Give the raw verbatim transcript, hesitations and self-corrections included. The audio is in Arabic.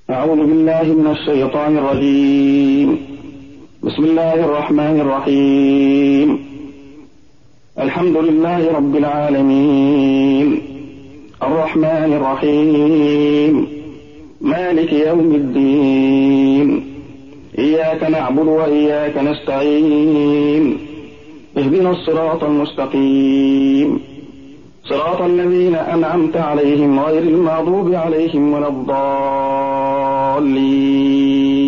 أعوذ بالله من الشيطان الرجيم. بسم الله الرحمن الرحيم. الحمد لله رب العالمين، الرحمن الرحيم، مالك يوم الدين، إياك نعبد وإياك نستعين، اهدنا الصراط المستقيم، صراط الذين أنعمت عليهم غير المغضوب عليهم ولا الضالين.